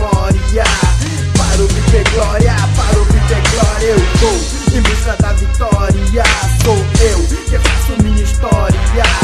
memória. Para obter glória, para obter glória, eu vou em busca da vitória. Sou eu que faço minha história.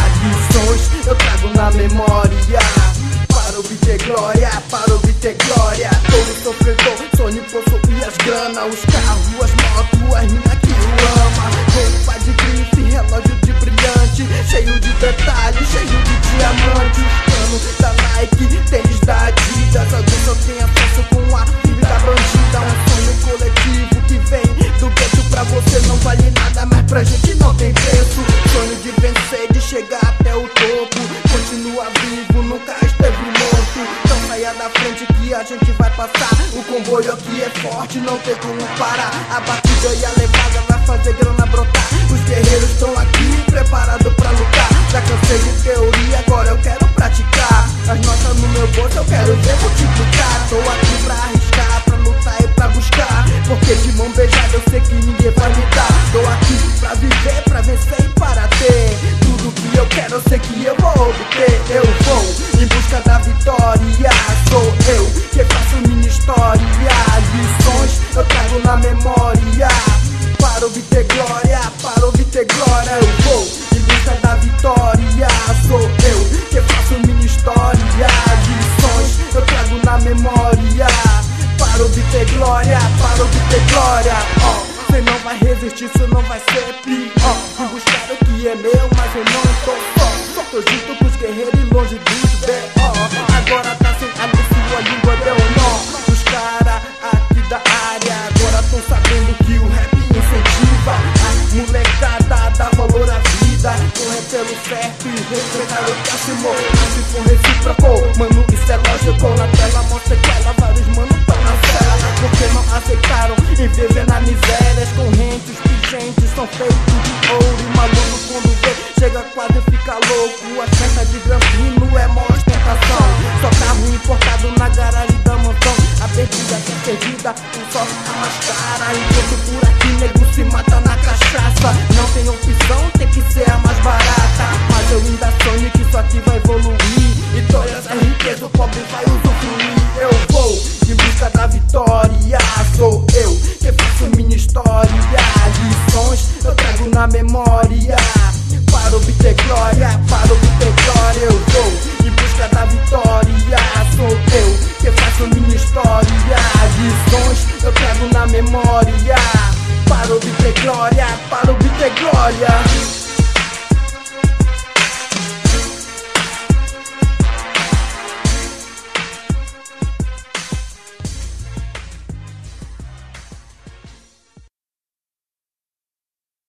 Lições eu trago na memória. Para obter glória, para obter glória. Todo sofredor, sonho possuir as grana, os carros, as motos, as minas que eu ama. Roupa de grife, relógio de brilhante, cheio de detalhes, cheio de diamantes. Cano da Nike, tênis da Adidas. Alguém só tem acesso com a vida bandida. Um sonho coletivo que vem do gueto pra você não vale nada, mas pra gente não tem preço. Sonho de vencer, de chegar até o topo. Continua vivo, nunca esteve morto. Então saia da frente que a gente vai passar. O comboio aqui é forte, não tem como parar. A batida e a levada vai fazer grana brotar. Os guerreiros estão aqui, preparados pra lutar. Já cansei de teoria, agora eu quero praticar. As notas no meu bolso eu quero ver multiplicar. Tô aqui pra arriscar, pra lutar e pra buscar. Porque de mão beijada eu sei que ninguém vai me dar. Tô aqui pra viver, pra vencer e para ter tudo que eu quero, eu sei que eu vou obter. Eu vou em busca da vitória. Sou eu que faço minha história. Lições eu trago na memória. Para obter glória, para obter glória, eu vou em busca da vitória. Sou eu que faço minha história. Lições eu trago na memória. Para obter glória, para obter glória. Cê não vai resistir, cê não vai ser pior. Fui buscar o que é meu, mas eu não tô só. Tô junto com os guerreiros e longe dos B.O. Agora tá sem ali, sua língua deu nó. Os cara aqui da área agora tão sabendo que o rap incentiva a molecada, dá valor à vida. Correr pelo certo e respeitar o próximo. Se for recíproco, mano, isso é lógico. Na tela mostra que ela, vários manos tão na cela. Porque não aceitaram em viver na miséria. As correntes pingentes são feitos de ouro. E maluco quando vê, chega quase fica louco. A festa de granfino é mó ostentação. Só carro importado na garagem da mansão. A perdida que é perdida, só fica mais cara. Enquanto por aqui nego se mata na cachaça. Não tem opção, tem que ser a mais barata. Mas eu ainda sonho que isso aqui vai evoluir. E todas as riquezas o pobre vai usufruir. Eu vou em busca da vitória. Sou eu que faço minha história. Lições eu trago na memória. Para obter glória, para